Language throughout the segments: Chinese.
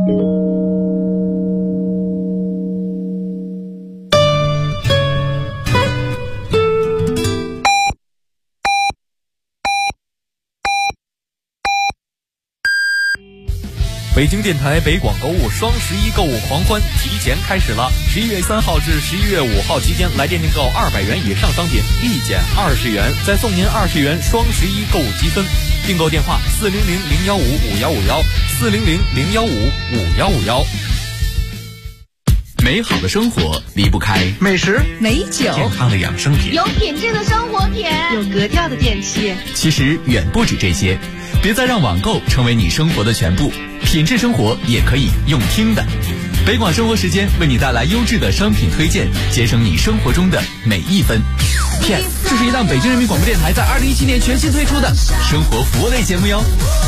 北京电台北广购物双11购物狂欢提前开始了，11月3号至11月5号期间，来电订购200元以上商品立减20元，再送您20元双11购物积分。订购电话400-015-5151，400-015-5151。美好的生活离不开美食、 美酒、 健康的养生品， 有品质的生活品， 有格调的电器。 其实远不止这些，别再让网购成为你生活的全部，品质生活也可以用听的。北广生活时间为你带来优质的商品推荐，节省你生活中的每一分。片，这是一档北京人民广播电台在2017年全新推出的生活服务类节目哟。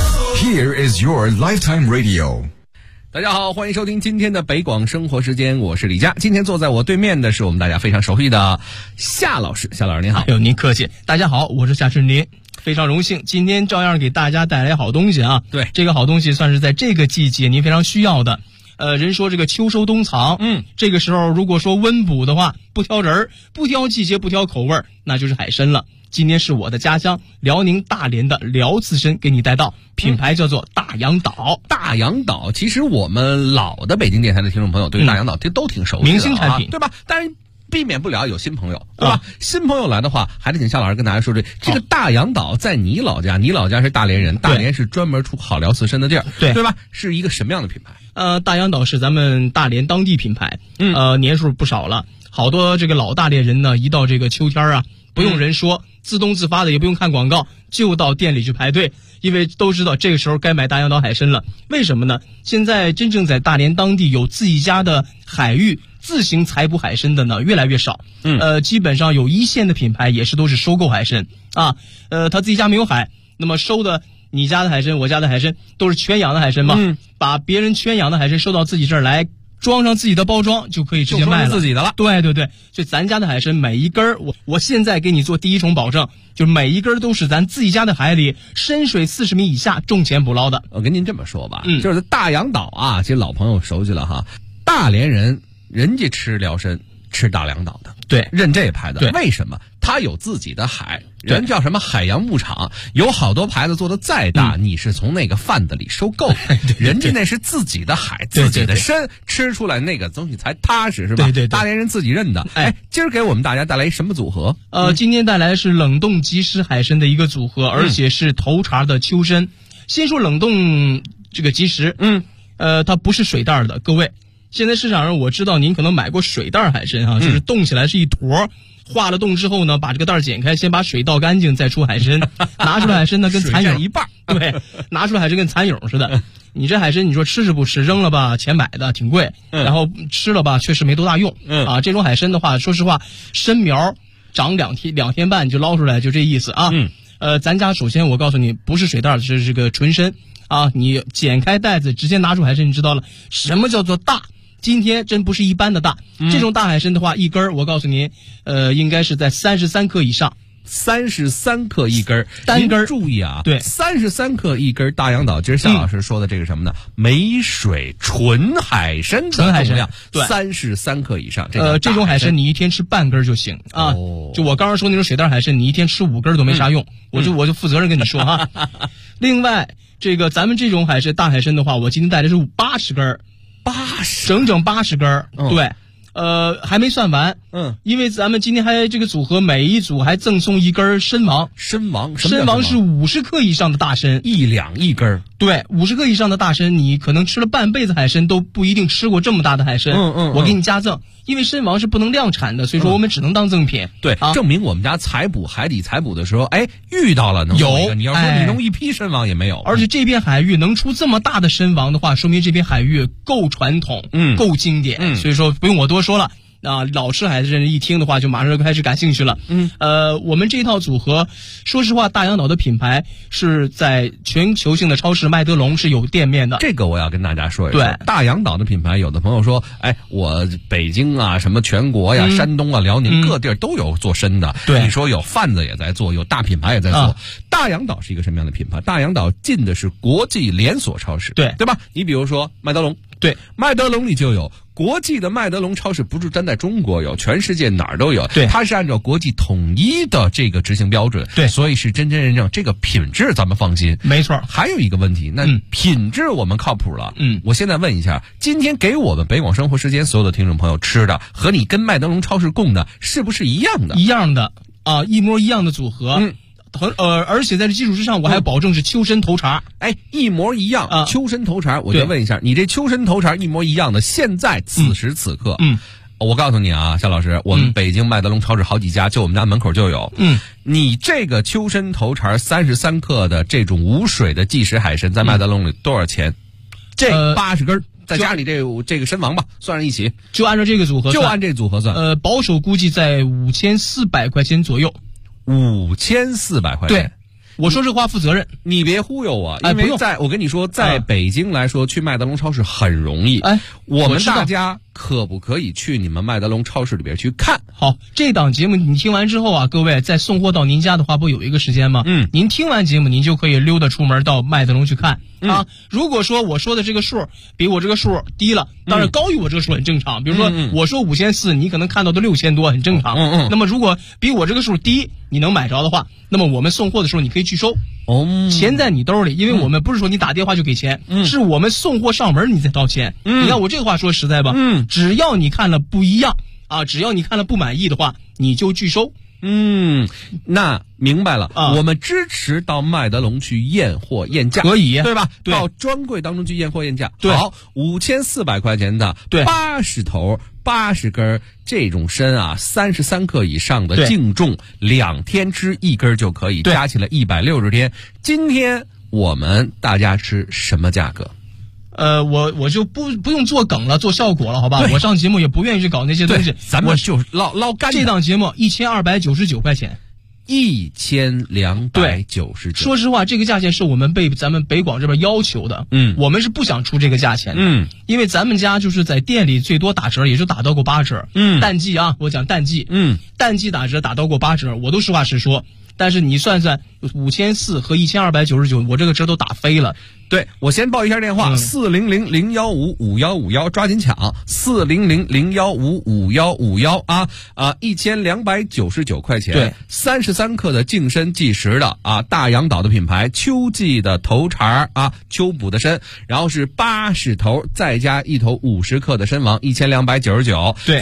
Here is your lifetime radio。 大家好，欢迎收听今天的北广生活时间，我是李佳。今天坐在我对面的是我们大家非常熟悉的夏老师。夏老师您好。 哎呦，您客气。大家好，我是夏春林，非常荣幸今天照样给大家带来好东西啊。 对， 这个好东西算是在这个季节您非常需要的。人说这个秋收冬藏，这个时候如果说温补的话，不挑人，不挑季节，不挑口味，那就是海参了。今天是我的家乡辽宁大连的辽刺参给你带到，品牌叫做大洋岛。 大洋岛，其实我们老的北京电台的听众朋友对大洋岛都挺熟悉的， 明星产品， 对吧？但是避免不了有新朋友，对吧？新朋友来的话，还得请夏老师跟大家说这个大洋岛在你老家，你老家是大连人，大连是专门出好辽刺参的地儿，对吧？是一个什么样的品牌？ 大洋岛是咱们大连当地品牌，年数不少了，好多这个老大连人呢，一到这个秋天啊，不用人说，自动自发的，也不用看广告，就到店里去排队，因为都知道这个时候该买大洋岛海参了。为什么呢？现在真正在大连当地有自己家的海域自行采捕海参的呢，越来越少。基本上有一线的品牌也是都是收购海参啊。他自己家没有海，那么收的你家的海参，我家的海参都是圈养的海参嘛，把别人圈养的海参收到自己这儿来，装上自己的包装就可以直接卖了， 自己的了。 对对对，所以咱家的海参每一根我现在给你做第一重保证，就是每一根都是咱自己家的海里深水40米以下种潜捕捞的。 我跟您这么说吧，就是大洋岛啊，其实老朋友熟悉了哈，大连人家吃辽参吃大洋岛的， 对， 认这牌的。 对， 为什么？他有自己的海，人叫什么海洋牧场，有好多牌子做的再大，你是从那个贩子里收购的，人家那是自己的海，自己的参，吃出来那个东西才踏实，是吧？ 对， 大连人自己认的。今儿给我们大家带来什么组合？ 今天带来是冷冻即食海参的一个组合，而且是头茬的秋参。先说冷冻这个即食，它不是水袋的，各位。现在市场上我知道您可能买过水袋海参啊，就是冻起来是一坨，化了冻之后呢，把这个袋剪开，先把水倒干净，再出海参，拿出来海参呢跟蚕蛹一半， 对，拿出来海参跟蚕蛹似的。你这海参你说吃是不吃，扔了吧钱买的挺贵，然后吃了吧确实没多大用，啊，这种海参的话，说实话，参苗长两天半你就捞出来，就这意思啊。咱家首先我告诉你，不是水袋，是这个纯参啊，你剪开袋子直接拿出海参，你知道了什么叫做大。今天真不是一般的大，这种大海参的话，一根我告诉您，应该是在33克以上 ，33克一根， 单根。 注意啊， 对 ，33克一根大洋岛。今儿夏老师说的这个什么呢？没水纯海参， 纯海参，对 ，33克以上。 这种海参你一天吃半根就行啊。就我刚刚说那种水袋海参，你一天吃5根都没啥用，我就负责任跟你说哈。另外，这个咱们这种海参大海参的话，我今天带的是80根。整整80根，对，还没算完，因为咱们今天还这个组合，每一组还赠送一根参王。参王是50克以上的大参 ，1两一根。 对，50克以上的大参，你可能吃了半辈子海参都不一定吃过这么大的海参。我给你加赠，因为参王是不能量产的，所以说我们只能当赠品。 对，证明我们家海底采捕的时候，遇到了能有。 你要说你弄一批参王也没有。 而且这片海域能出这么大的参王的话，说明这片海域够传统，够经典。所以说不用我多说了。老吃海参人一听的话，就马上就开始感兴趣了。我们这套组合，说实话，大洋岛的品牌是在全球性的超市麦德龙是有店面的。 这个我要跟大家说一说。对，大洋岛的品牌，有的朋友说，我北京啊，什么全国呀、山东啊、辽宁各地儿都有做参的。 对， 你说有贩子也在做，有大品牌也在做。大洋岛是一个什么样的品牌？大洋岛进的是国际连锁超市，对吧？你比如说麦德龙， 对， 麦德龙里就有。国际的麦德龙超市不是单在中国有，全世界哪儿都有。 对， 它是按照国际统一的这个执行标准。 对， 所以是真真正正这个品质咱们放心。 没错。 还有一个问题，那品质我们靠谱了。我现在问一下，今天给我们北广生活时间所有的听众朋友吃的，和你跟麦德龙超市供的是不是一样的？ 一样的啊，一模一样的组合。而且在这基础之上，我还保证是秋参头茬。 一模一样啊！秋参头茬，我就问一下，你这秋参头茬一模一样的，现在此时此刻，我告诉你啊，夏老师，我们北京麦德龙超市好几家，就我们家门口就有。你这个秋参头茬33克的这种无水的即食海参，在麦德龙里多少钱？这80根。再加上你这个参王吧，算上一起， 就按照这个组合算， 就按这组合算。 保守估计在5400块钱左右。 5400块钱。 对，我说这话负责任， 你别忽悠我，因为我跟你说，在北京来说，去麦德龙超市很容易。我们大家可不可以去你们麦德龙超市里边去看？ 好，这档节目你听完之后啊，各位在送货到您家的话，不有一个时间吗？您听完节目，您就可以溜达出门到麦德龙去看。如果说我说的这个数比我这个数低了，当然高于我这个数很正常。比如说我说5400，你可能看到的6000多，很正常。那么如果比我这个数低，你能买着的话，那么我们送货的时候你可以拒收。钱在你兜里，因为我们不是说你打电话就给钱，是我们送货上门你再掏钱。你看我这个话说实在吧，只要你看了不一样啊，只要你看了不满意的话，你就拒收。 那明白了我们支持到麦德龙去验货验价， 可以， 对吧？ 对， 到专柜当中去验货验价。 对， 好，5400块钱的，对，80头80根这种参啊，33克以上的净重，2天吃1根就可以，加起来160天。今天我们大家吃什么价格？ 我就不用做梗了，做效果了，好吧？我上节目也不愿意去搞那些东西， 咱们就捞干。 这档节目1299块钱 ，1299。 说实话，这个价钱是我们被咱们北广这边要求的。我们是不想出这个价钱的。因为咱们家就是在店里最多打折，也就打到过8折。淡季啊，我讲淡季。淡季打折打到过8折，我都实话实说。但是你算算5400和1299，我这个折都打飞了。 对，我先报一下电话，400-015-5151，抓紧抢，400-015-5151啊，1299块钱。 对 ，33克的净参即食的啊，大洋岛的品牌秋季的头茬啊，秋补的参，然后是80头，再加1头50克的参王，1299。 对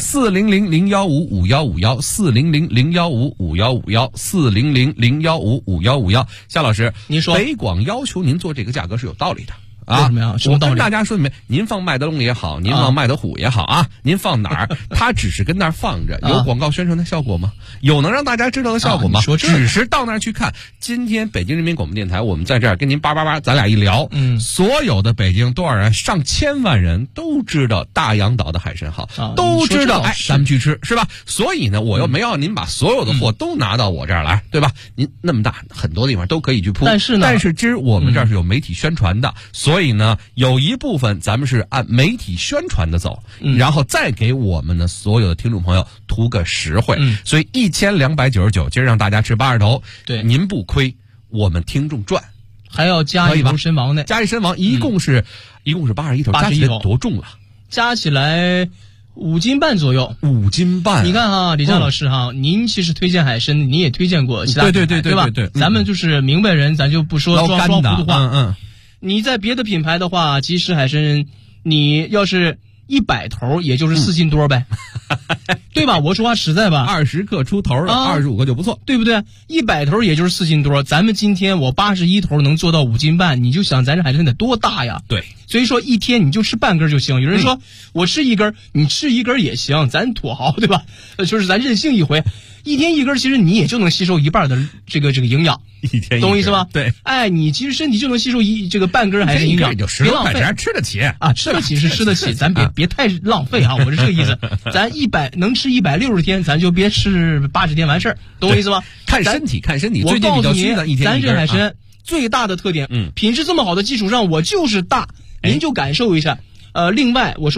，400-015-5151，400-015-5151，400-015-5151。夏老师， 您说北广要求您做这个价格是有道理的。 为什么呀？什么道理？ 我跟大家说明白，您放麦德龙也好，您放麦德虎也好啊，您放哪儿，它只是跟那儿放着，有广告宣传的效果吗？有能让大家知道的效果吗？只是到那儿去看。今天北京人民广播电台，我们在这儿跟您叭，咱俩一聊，所有的北京多少人，上千万人都知道大洋岛的海参好，都知道，咱们去吃是吧？所以呢，我又没要您把所有的货都拿到我这儿来，对吧？您那么大，很多地方都可以去铺，但是今儿我们这儿是有媒体宣传的，所以呢，有一部分咱们是按媒体宣传的走，然后再给我们的所有的听众朋友图个实惠。所以1299，今儿让大家吃80头， 对， 您不亏，我们听众赚， 还要加一头参王呢， 加一参王，一共是81头，加起来多重了？ 加起来5斤半左右 ，5斤半。 你看哈，李佳老师哈，您其实推荐海参，您也推荐过其他品牌，对吧？咱们就是明白人，咱就不说装糊涂话。你在别的品牌的话，即食海参，你要是100头，也就是4斤多呗，对吧？我说话实在吧 ，20克出头的，25个就不错， 对不对？100头也就是4斤多，咱们今天我81头能做到5斤半，你就想咱这海参得多大呀？ 对， 所以说一天你就吃半根就行。有人说我吃1根，你吃1根也行，咱土豪对吧？就是咱任性一回。一天1根，其实你也就能吸收1半的这个营养， 一天懂我意思吗？ 对， 你其实身体就能吸收这个半根还是营养， 别浪费，吃得起啊，吃得起是吃得起，咱别太浪费啊，我是这个意思。咱能吃160天，咱就别吃80天完事儿，懂我意思吗？ 看身体， 我告诉你，咱这海参最大的特点， 嗯， 品质这么好的基础上，我就是大，您就感受一下。另外我说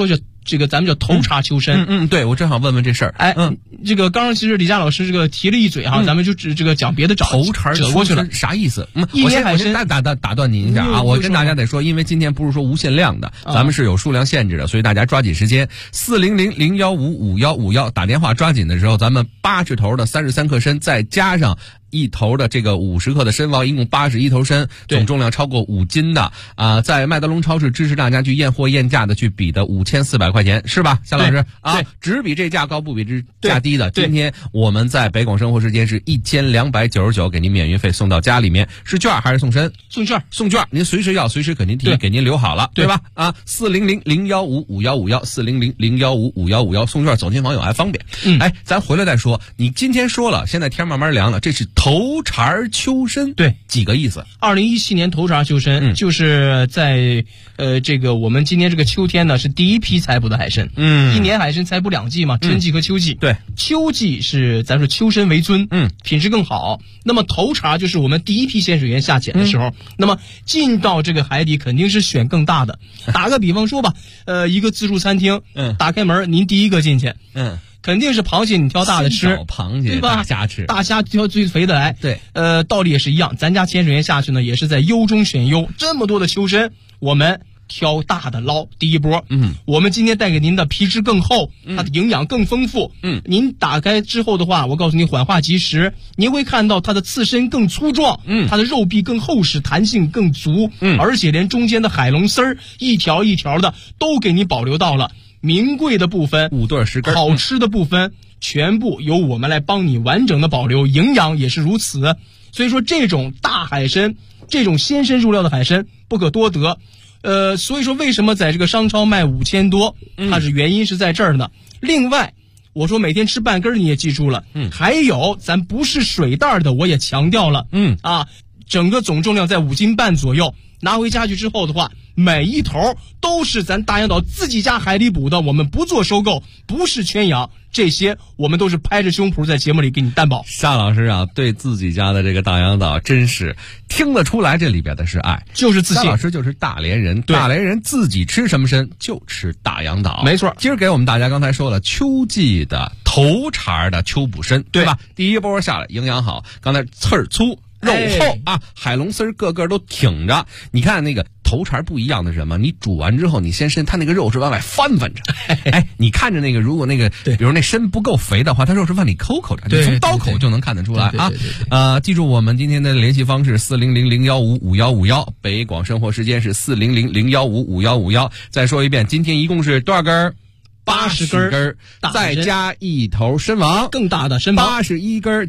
这个咱们叫头茬秋参。 对，我正好问问这事儿。 这个刚刚其实李佳老师这个提了一嘴哈，咱们就这个讲别的头茬折过去了， 啥意思？ 一年海参打断您一下啊，我跟大家得说，因为今天不是说无限量的，咱们是有数量限制的，所以大家抓紧时间，400-015-5151打电话抓紧的时候，咱们80头的33克参，再加上1头的这个50克的参王，一共81头参，总重量超过5斤的在麦德龙超市支持大家去验货验价的去比的5400块钱，是吧，夏老师啊？只比这价高不比这价低的。今天我们在北广生活时间是1299，给您免运费送到家里面，是券还是送参？送券，您随时要随时给您提，给您留好了，对吧？400-015-5151，400-015-5151，送券走亲访友还方便。咱回来再说。你今天说了，现在天慢慢凉了，这是头茬秋参， 对， 几个意思 ？2017年头茬秋参，就是在这个我们今年这个秋天呢，是第一批采捕的海参。一年海参采捕2季嘛，春季和秋季。 对， 秋季是咱说秋参为尊，品质更好。那么头茬就是我们第一批潜水员下潜的时候，那么进到这个海底肯定是选更大的。打个比方说吧，一个自助餐厅，打开门，您第一个进去，肯定是螃蟹你挑大的吃， 螃蟹对吧？大虾吃， 大虾挑最肥的来。 对， 道理也是一样，咱家潜水员下去呢，也是在优中选优，这么多的秋参，我们挑大的捞。第一波，我们今天带给您的皮质更厚，它的营养更丰富。您打开之后的话，我告诉你缓化即食，您会看到它的刺身更粗壮，它的肉壁更厚实，弹性更足，而且连中间的海龙丝儿一条一条的都给你保留到了。名贵的部分 5对10根， 好吃的部分全部由我们来帮你完整的保留，营养也是如此。所以说这种大海参，这种鲜参入料的海参不可多得。所以说为什么在这个商超卖5000多，它是原因是在这儿呢。另外我说每天吃半根你也记住了，还有咱不是水袋的我也强调了，整个总重量在5斤半左右，拿回家去之后的话，每一头都是咱大洋岛自己家海里捕的，我们不做收购，不是圈养，这些我们都是拍着胸脯在节目里给你担保。 夏老师啊，对自己家的这个大洋岛真是听得出来，这里边的是爱， 就是自信。 夏老师就是大连人，大连人自己吃什么参就吃大洋岛， 没错。 今儿给我们大家刚才说了秋季的头茬的秋捕参，对吧？第一波下来营养好，刚才刺儿粗肉厚海龙丝个个都挺着。你看那个头茬不一样的是什么？你煮完之后，你先它那个肉是往外翻着。你看着那个，如果那个比如那参不够肥的话，它肉是往里抠着，你从刀口就能看得出来啊。记住我们今天的联系方式400-015-5151，北广生活时间是400-015-5151。再说一遍，今天一共是多少根？80根，再加1头参王， 更大的参王 ，81根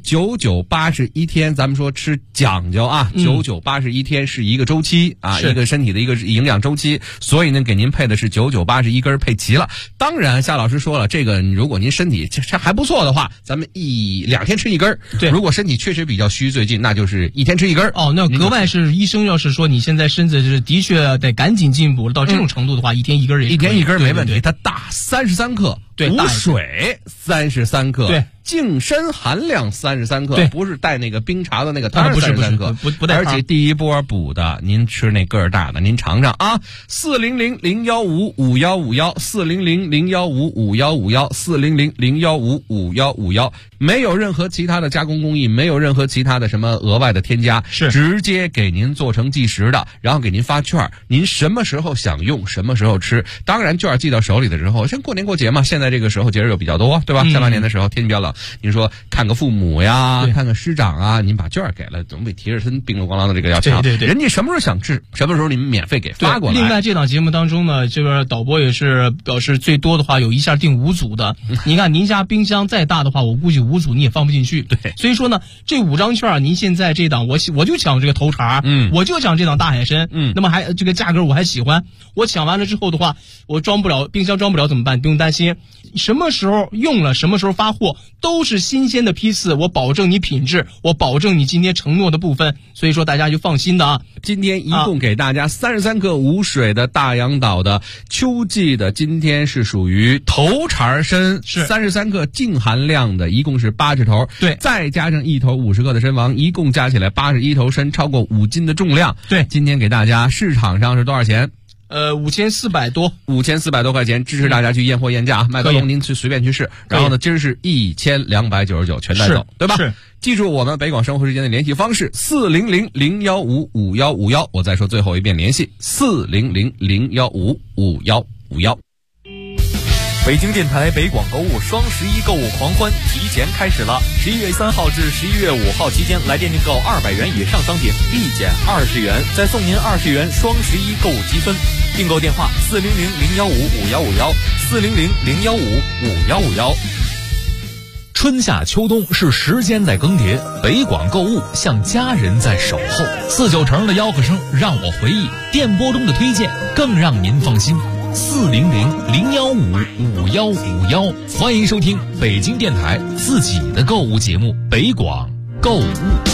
，9981天。咱们说吃讲究啊，9981天是一个周期啊，一个身体的一个营养周期。所以呢，给您配的是9981根配齐了。当然，夏老师说了，这个如果您身体这还不错的话，咱们2天吃1根。对，如果身体确实比较虚，最近那就是1天吃1根。 那格外是医生要是说你现在身子是的确得赶紧进步到这种程度的话，1天1根也是可以。1天1根没问题，它大33克，无水33克， 对， 净参含量33克，不是带那个冰茶的那个汤33克， 不带。 而且第一波补的，您吃那个儿大的，您尝尝啊。400-015-5151，400-015-5151，400-015-5151，没有任何其他的加工工艺，没有任何其他的什么额外的添加， 是直接给您做成即食的，然后给您发券，您什么时候想用什么时候吃。当然券寄到手里的时候，像过年过节嘛，现在这个时候节日又比较多，对吧？下半年的时候天气比较冷，您说看个父母呀，看个师长啊，您把券给了，总比提着身冰了咣啷的这个要强。 对， 人家什么时候想吃，什么时候你们免费给发过来。 另外这档节目当中呢，这边导播也是表示最多的话有一下订5组的。你看您家冰箱再大的话，我估计5组你也放不进去。 对， 所以说呢，这5张券您现在这档我就抢这个头茬，我就抢这档大海参，那么还这个价格我还喜欢。我抢完了之后的话，我冰箱装不了怎么办？不用担心，什么时候用了什么时候发货，都是新鲜的批次，我保证你品质，我保证你今天承诺的部分，所以说大家就放心的啊。 今天一共给大家33克无水的大洋岛的秋季的，今天是属于头茬参，是33克净含量的，一共是80头， 对， 再加上1头50克的参王，一共加起来81头参，超过5斤的重量。 对， 今天给大家市场上是多少钱 5400多 ，5400多块钱，支持大家去验货验价，麦德龙您去随便去试。然后呢，今儿是1299全带走，对吧？ 是。 记住我们北广生活时间的联系方式400-015-5151，我再说最后一遍联系400-015-5151。 北京电台北广购物双11购物狂欢提前开始了，11月3号至11月5号期间，来电订购200元以上商品立减20元，再送您20元双11购物积分。订购电话400-015-5151，400-015-5151。 春夏秋冬是时间在更迭，北广购物像家人在守候。4-9成的吆喝声让我回忆，电波中的推荐更让您放心。400-015-5151，欢迎收听北京电台自己的购物节目《北广购物》。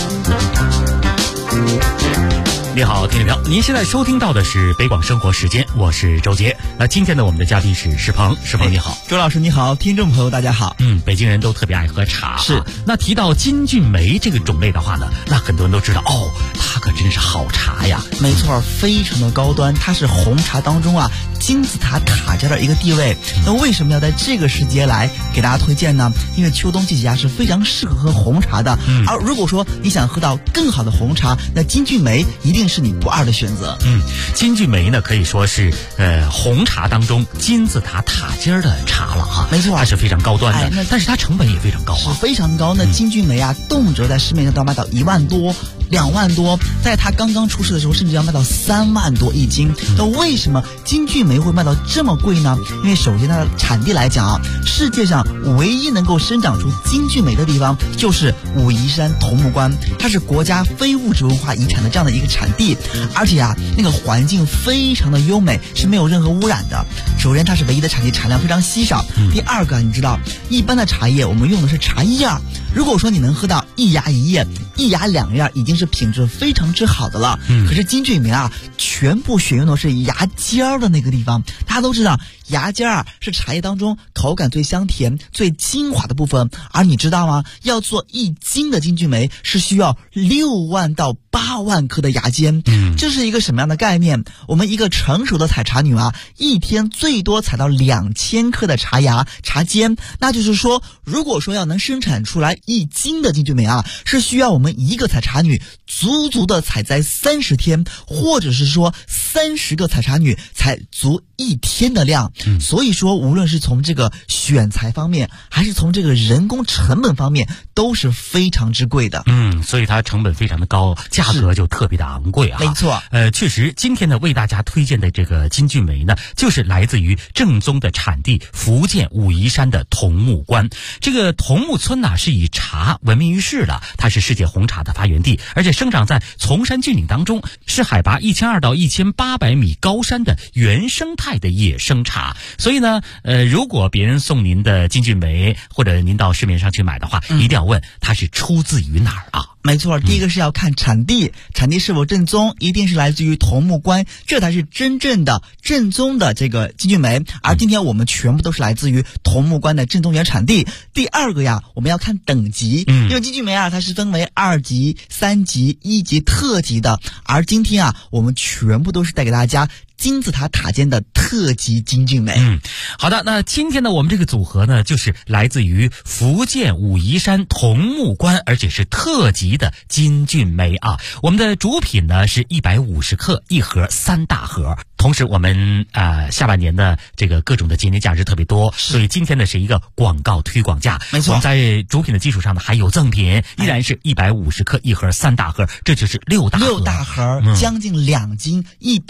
你好，听众朋友，您现在收听到的是北广生活时间，我是周杰。那今天呢，我们的嘉宾是石鹏，石鹏你好。 周老师你好，听众朋友大家好。 北京人都特别爱喝茶， 是。 那提到金骏眉这个种类的话呢，那很多人都知道哦，它可真是好茶呀。 没错，非常的高端，它是红茶当中啊金字塔塔尖的一个地位。那为什么要在这个时节来给大家推荐呢？因为秋冬季节啊是非常适合喝红茶的。而如果说你想喝到更好的红茶，那金骏眉一定是你不二的选择。 金骏眉呢可以说是红茶当中金字塔塔尖的茶了哈。 没错， 它是非常高端的，但是它成本也非常高啊， 是非常高。那金骏眉啊，动辄在市面上都要卖到1万多、2万多，在它刚刚出世的时候，甚至要卖到3万多一斤。那为什么金骏眉会卖到这么贵呢？因为首先它的产地来讲啊，世界上唯一能够生长出金骏眉的地方就是武夷山桐木关，它是国家非物质文化遗产的这样的一个产地，而且啊，那个环境非常的优美，是没有任何污染的。首先它是唯一的产地，产量非常稀少。第二个，你知道一般的茶叶我们用的是茶叶，如果说你能喝到一芽一叶、一芽两叶，已经是品质非常之好的了。可是金骏眉啊，全部选用的是芽尖儿的那个地方。大家都知道芽尖儿是茶叶当中口感最香甜、最精华的部分，而你知道吗？要做1斤的金骏眉是需要6万到8万颗的芽尖。这是一个什么样的概念？我们一个成熟的采茶女啊，一天最多采到2000颗的茶芽、茶尖。那就是说，如果说要能生产出来1斤的金骏眉啊，是需要我们一个采茶女足足的采摘30天，或者是说30个采茶女采足1天的量。所以说，无论是从这个选材方面，还是从这个人工成本方面，都是非常之贵的。 所以它成本非常的高，价格就特别的昂贵啊。 没错。 确实，今天呢为大家推荐的这个金骏眉呢，就是来自于正宗的产地福建武夷山的桐木关。这个桐木村呢是以茶闻名于世的，它是世界红茶的发源地，而且生长在崇山峻岭当中，是海拔1200到1800米高山的原生态的野生茶。所以呢，如果别人送您的金骏眉，或者您到市面上去买的话，一定要问它是出自于哪儿啊？ 没错，第一个是要看产地，产地是否正宗，一定是来自于桐木关，这才是真正的正宗的这个金骏眉。而今天我们全部都是来自于桐木关的正宗原产地。第二个呀，我们要看等级，因为金骏眉啊，它是分为2级、3级、1级特级的，而今天啊，我们全部都是带给大家金字塔塔尖的特级金骏眉。 好的，那今天呢，我们这个组合呢，就是来自于福建武夷山桐木关，而且是特级的金骏眉啊。我们的主品呢是150克一盒，3大盒。同时我们下半年的这个各种的节年假日特别多，所以今天呢是一个广告推广价。 没错， 我们在主品的基础上呢还有赠品，依然是150克一盒，3大盒，这就是6大盒， 将近2斤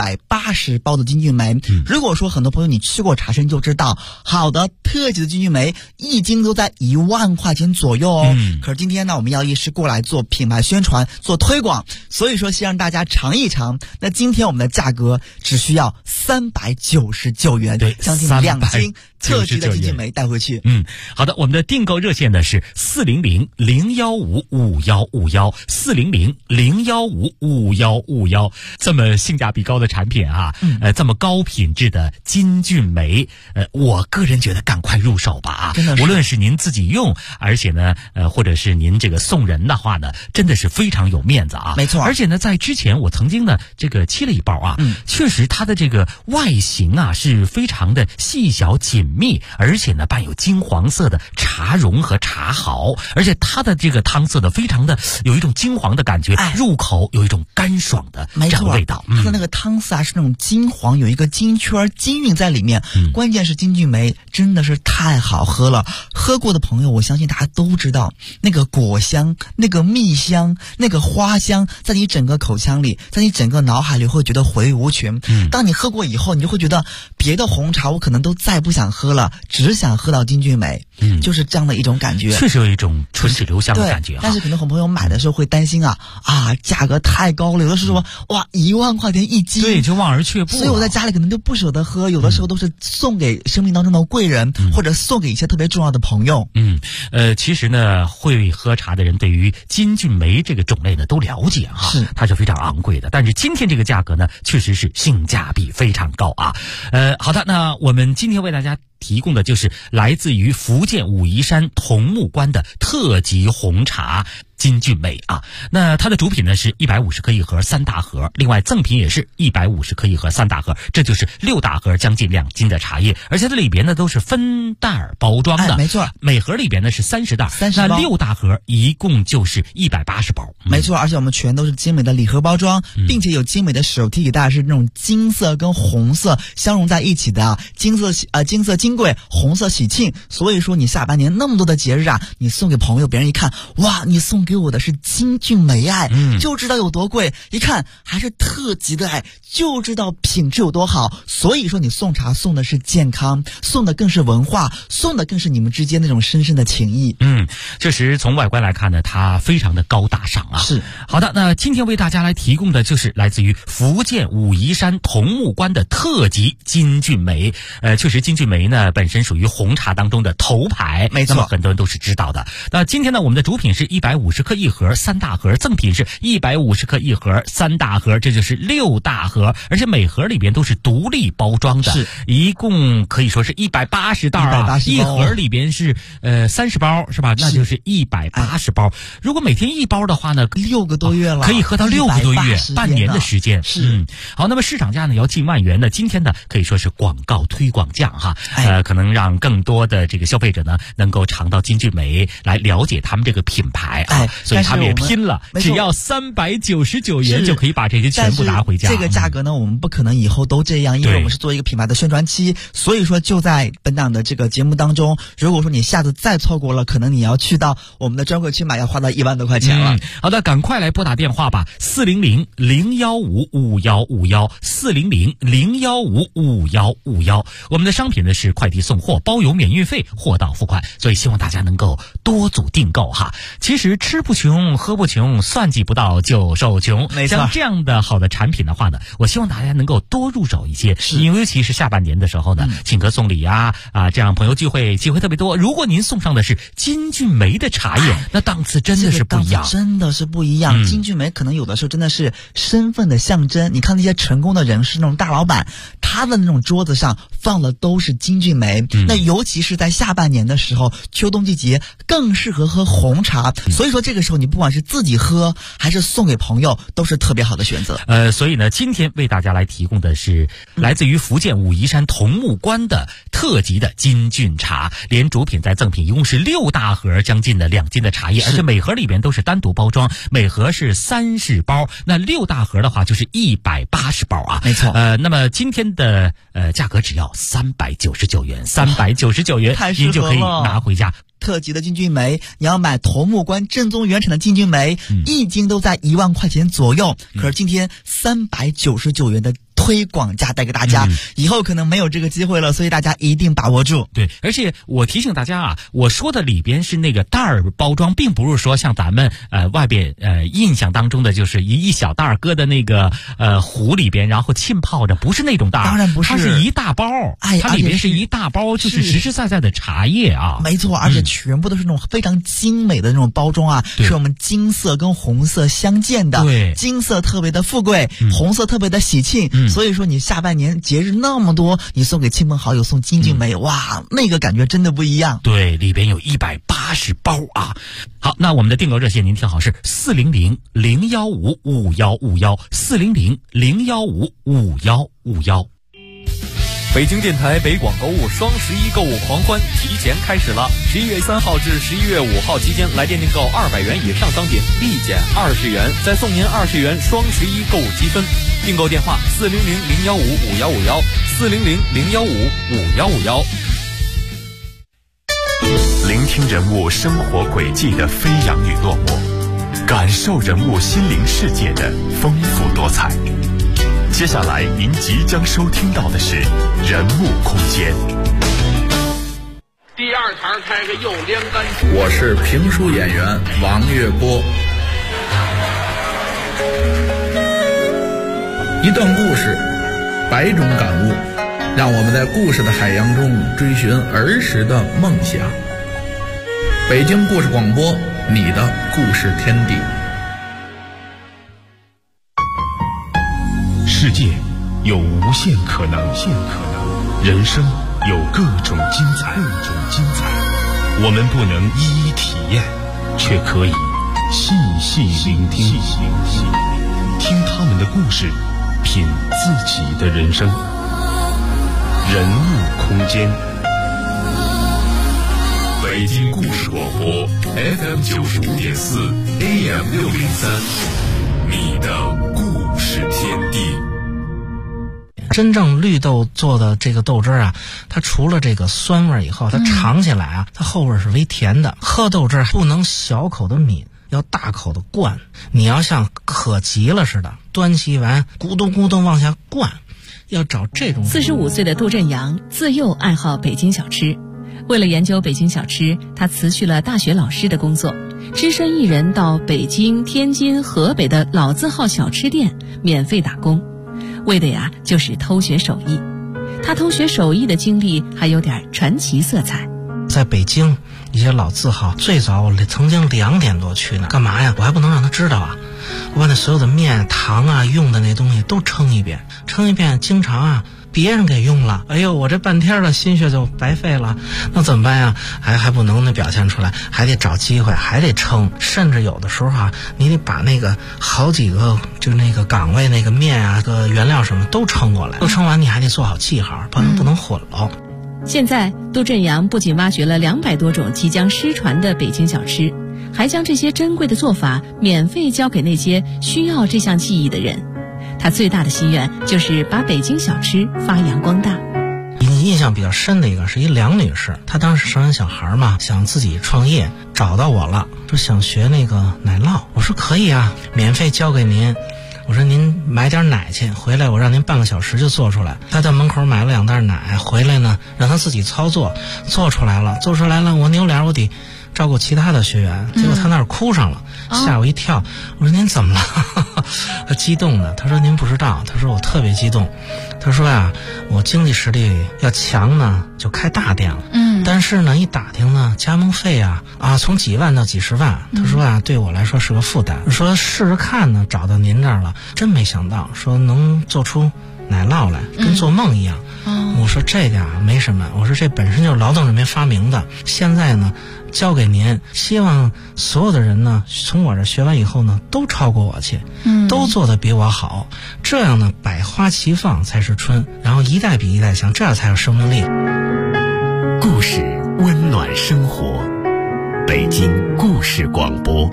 180包的金骏眉。如果说很多朋友你吃过茶参就知道，好的特级的金骏眉1斤都在1万块钱左右哦。可是今天呢，我们药业是过来做品牌宣传、做推广，所以说先让大家尝一尝。那今天我们的价格只需要399元， 对， 将近2斤特级的金骏眉带回去。 好的，我们的订购热线呢是400-015-5151，400-015-5151，这么性价比高的产品啊， 这么高品质的金骏眉，我个人觉得赶快入手吧啊！ 真的是， 无论是您自己用，而且呢，或者是您这个送人的话呢，真的是非常有面子啊！ 没错， 而且呢，在之前我曾经呢这个沏了一包啊，确实它的这个外形啊是非常的细小紧密，而且呢伴有金黄色的茶蓉和茶毫，而且它的这个汤色呢非常的有一种金黄的感觉，入口有一种干爽的这样的味道。 它的那个汤色啊是那种金黄，有一个金圈金韵在里面。关键是金骏眉真的是太好喝了，喝过的朋友我相信大家都知道，那个果香、那个蜜香、那个花香，在你整个口腔里，在你整个脑海里会觉得回味无穷。当你喝过以后，你就会觉得别的红茶我可能都再不想喝了，只想喝到金骏眉。就是这样的一种感觉， 确实有一种唇齿留香的感觉。 但是可能很多朋友买的时候会担心价格太高了，有的时候哇1万块钱一斤， 对，就望而却步。 所以我在家里可能就不舍得喝，有的时候都是送给生命当中的贵人，或者送给一些特别重要的朋友。 其实呢，会喝茶的人对于金骏眉这个种类呢都了解哈，它是非常昂贵的。但是今天这个价格呢，确实是性价比非常高啊。好的，那我们今天为大家提供的就是来自于福建武夷山桐木关的特级红茶金骏眉啊。那它的主品呢是150克一盒3大盒，另外赠品也是150克一盒3大盒，这就是6大盒将近2斤的茶叶，而且它里边呢都是分袋儿包装的， 没错， 每盒里边呢是30袋 ，30 包，那6大盒一共就是180包， 没错，而且我们全都是精美的礼盒包装，并且有精美的手提给大家，是那种金色跟红色相融在一起的，金色金贵，红色喜庆。所以说你下半年那么多的节日啊，你送给朋友，别人一看，哇，你送给我的是金骏眉就知道有多贵，一看还是特级的就知道品质有多好。所以说你送茶送的是健康，送的更是文化，送的更是你们之间那种深深的情谊。 确实从外观来看呢，它非常的高大上啊。 是。 好的，那今天为大家来提供的就是来自于福建武夷山桐木关的特级金骏眉。确实金骏眉呢本身属于红茶当中的头牌， 没错， 那么很多人都是知道的。那今天呢，我们的主品是150克一盒3大盒，赠品是150克一盒3大盒，这就是6大盒，而且每盒里边都是独立包装的， 是一共可以说是180袋啊，一盒里边是30包是吧？那就是180包。如果每天一包的话呢 ，6个多月了， 可以喝到6个多月，半年的时间。 是。 好，那么市场价呢要近万元的，今天呢可以说是广告推广价哈，可能让更多的这个消费者呢能够尝到金骏眉，来了解他们这个品牌啊，所以他们也拼了，只要399元就可以把这些全部拿回家。 这个价格呢，我们不可能以后都这样，因为我们是做一个品牌的宣传期，所以说就在本档的这个节目当中，如果说你下次再错过了，可能你要去到我们的专柜去买，要花到1万多块钱了。 好的，赶快来拨打电话吧，400-015-5151，400-015-5151。我们的商品呢是快递送货，包邮免运费，货到付款，所以希望大家能够多组订购哈。其实吃不穷，喝不穷，算计不到就受穷。 没错， 像这样的好的产品的话呢，我希望大家能够多入手一些，因为尤其是下半年的时候呢，请客送礼这样朋友聚会机会特别多。如果您送上的是金骏眉的茶叶，那档次真的是不一样， 真的是不一样。金骏眉可能有的时候真的是身份的象征。你看那些成功的人士，那种大老板，他的那种桌子上放的都是金骏眉。那尤其是在下半年的时候，秋冬季节更适合喝红茶。所以说这个时候你不管是自己喝还是送给朋友，都是特别好的选择。 所以呢，今天为大家来提供的是来自于福建武夷山桐木关的特级的金骏茶，连主品带赠品一共是6大盒，将近的2斤的茶叶，而且每盒里边都是单独包装，每盒是30包，那6大盒的话就是180包啊。 没错。 那么今天的价格只要399元，399元您就可以拿回家。 特级的金骏眉，你要买桐木关正宗原产的金骏眉，一斤都在1万块钱左右。可是今天399元的推广价带给大家，以后可能没有这个机会了，所以大家一定把握住。 对，而且我提醒大家啊，我说的里边是那个袋儿包装，并不是说像咱们外边印象当中的就是一小袋儿搁的那个壶里边，然后浸泡着，不是那种袋儿， 当然不是， 它是一大包，它里边是一大包，就是实实在在的茶叶啊。 没错，而且全部都是那种非常精美的那种包装啊，是我们金色跟红色相间的， 对， 金色特别的富贵，红色特别的喜庆， 所以说你下半年节日那么多，你送给亲朋好友送金骏眉，哇，那个感觉真的不一样。 对，里边有180包啊。好，那我们的订购热线您听好，是400-015-5151，400-015-5151。 北京电台北广购物双11购物狂欢提前开始了，11月3号至11月5号期间，来电订购200元以上商品立减20元，再送您20元双11购物积分。订购电话400-015-5151，400-015-5151。 聆听人物生活轨迹的飞扬与落寞，感受人物心灵世界的丰富多彩。接下来您即将收听到的是人物空间。 第二台开个右连杆。 我是评书演员王月波。一段故事，百种感悟，让我们在故事的海洋中追寻儿时的梦想。北京故事广播，你的故事天地。 世界有无限可能，人生有各种精彩。我们不能一一体验，却可以细细聆听，听他们的故事，品自己的人生。人物空间，北京故事广播 FM 95.4 AM 603，你的故事天地。 真正绿豆做的这个豆汁啊，它除了这个酸味以后，它尝起来啊，它后味是微甜的。喝豆汁不能小口的抿，要大口的灌。你要像渴急了似的，端起碗咕咚咕咚往下灌，要找这种。 45岁的杜振阳自幼爱好北京小吃，为了研究北京小吃，他辞去了大学老师的工作，只身一人到北京、天津、河北的老字号小吃店免费打工。为的呀，就是偷学手艺。他偷学手艺的经历还有点传奇色彩。 在北京一些老字号，最早我曾经2点多去呢，干嘛呀？我还不能让他知道啊！我把那所有的面、糖啊、用的那东西都称一遍，经常啊别人给用了，哎呦，我这半天的心血就白费了，那怎么办呀？还不能表现出来，还得找机会，还得称，甚至有的时候啊，你得把那个好几个就那个岗位那个面啊、个原料什么都称过来，都称完你还得做好记号，不能混了。 现在杜振阳不仅挖掘了200多种即将失传的北京小吃，还将这些珍贵的做法免费教给那些需要这项技艺的人。他最大的心愿就是把北京小吃发扬光大。 印象比较深的一个是一梁女士，她当时生完小孩嘛，想自己创业，找到我了，说想学那个奶酪。我说可以啊，免费教给您。我说您买点奶去，回来我让您半个小时就做出来。他在门口买了2袋奶，回来呢让他自己操作，做出来了，我扭脸我得照顾其他的学员，结果他那儿哭上了，吓我一跳。我说您怎么了？他激动的，他说您不知道，他说我特别激动。他说呀，我经济实力要强呢，就开大店了。但是呢，一打听呢，加盟费啊从几万到几十万。他说啊，对我来说是个负担。说试试看呢，找到您这儿了，真没想到，说能做出奶酪来，跟做梦一样。我说这个啊没什么，我说这本身就是劳动人民发明的，现在呢交给您，希望所有的人呢从我这学完以后呢都超过我去，都做得比我好，这样呢百花齐放才是春，然后一代比一代强，这样才有生命力。 故事温暖生活，北京故事广播。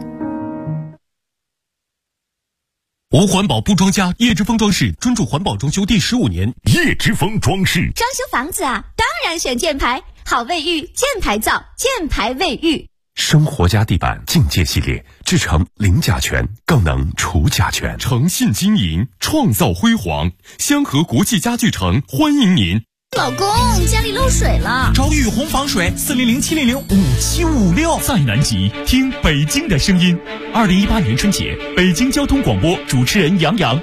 无环保不装家，叶之峰装饰专注环保装修第15年。 叶之峰装饰装修房子啊，当然选箭牌，好卫浴，箭牌造，箭牌卫浴。 生活家地板境界系列，制成零甲醛，更能除甲醛。 诚信经营，创造辉煌。香河国际家具城欢迎您。 老公，家里漏水了， 找雨虹防水，400-700-5756。 再南极，听北京的声音。2018年春节，北京交通广播主持人杨洋